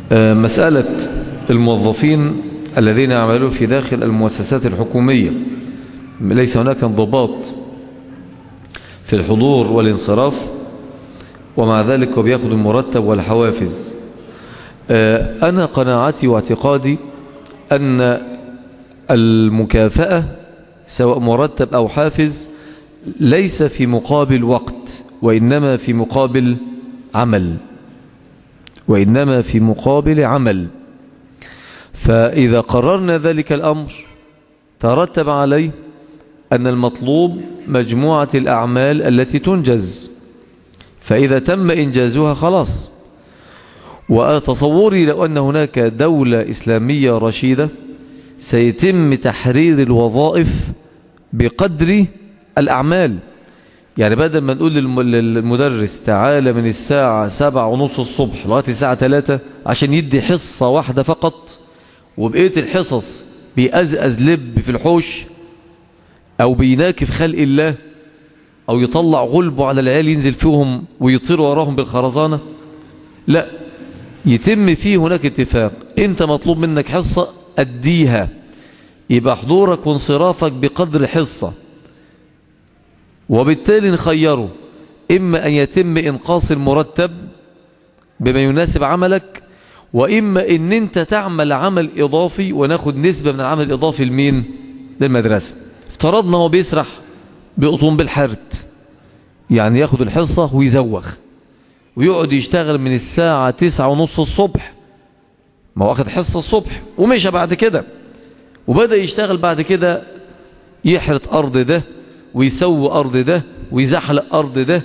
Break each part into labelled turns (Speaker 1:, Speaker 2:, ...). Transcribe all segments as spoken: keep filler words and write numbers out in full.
Speaker 1: مسألة الموظفين الذين يعملون في داخل المؤسسات الحكومية ليس هناك انضباط في الحضور والانصراف، ومع ذلك هو بياخد المرتب والحوافز. أنا قناعتي واعتقادي أن المكافأة سواء مرتب أو حافز ليس في مقابل وقت، وإنما في مقابل عمل وإنما في مقابل عمل. فإذا قررنا ذلك الأمر ترتب عليه أن المطلوب مجموعة الأعمال التي تنجز، فإذا تم إنجازها خلاص. وتصوري لو أن هناك دولة إسلامية رشيدة سيتم تحرير الوظائف بقدر الأعمال. يعني بدل ما نقول للمدرس تعالى من الساعة سبعة ونص الصبح لغاية الساعة ثلاثة عشان يدي حصة واحدة فقط، وبقية الحصص بيأزأز لب في الحوش أو بيناكف خلق الله أو يطلع غلبه على العيال ينزل فيهم ويطير وراهم بالخرزانة، لا، يتم فيه هناك اتفاق. انت مطلوب منك حصة أديها، يبقى حضورك وانصرافك بقدر حصة، وبالتالي نخيره إما أن يتم إنقاص المرتب بما يناسب عملك، وإما أن أنت تعمل عمل إضافي وناخد نسبة من العمل الإضافي لمين؟ للمدرسة. افترضنا هو بيسرح بقطن بالحرد، يعني ياخد الحصة ويزوغ ويقعد يشتغل من الساعة تسعة ونص الصبح، ما هو واخد حصة الصبح ومشى بعد كده، وبدأ يشتغل بعد كده يحرث أرض ده ويسوي أرض ده ويزحلق أرض ده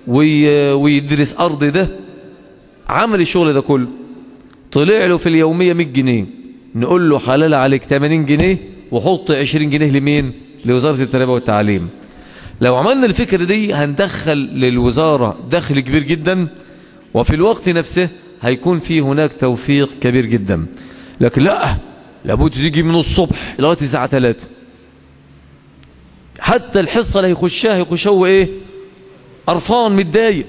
Speaker 1: ويدرس أرض ده، عمل الشغل ده كله، طلع له في اليومية مية جنيه، نقول له حلال عليك ثمانين جنيه وحط عشرين جنيه لمين؟ لوزارة التربية والتعليم. لو عملنا الفكرة دي هندخل للوزارة دخل كبير جدا، وفي الوقت نفسه هيكون فيه هناك توفيق كبير جدا. لكن لا، لابد تيجي من الصبح لغاية الساعة ثلاثة، حتى الحصة اللي هيخشها هيخشها هو ايه؟ قرفان متضايق،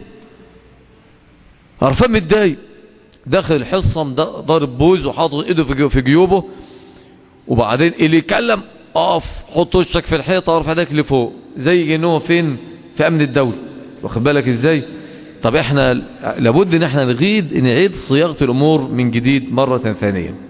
Speaker 1: قرفان متضايق، داخل الحصة ضارب بوز وحاطط ايده في جيوبه، وبعدين اللي يتكلم اقف حط وشك في الحيطة وارفع ايدك لفوق زي ان هو فين؟ في امن الدولة. واخد بالك ازاي؟ طب احنا لابد ان احنا نغيد نعيد صياغة الامور من جديد مرة ثانية.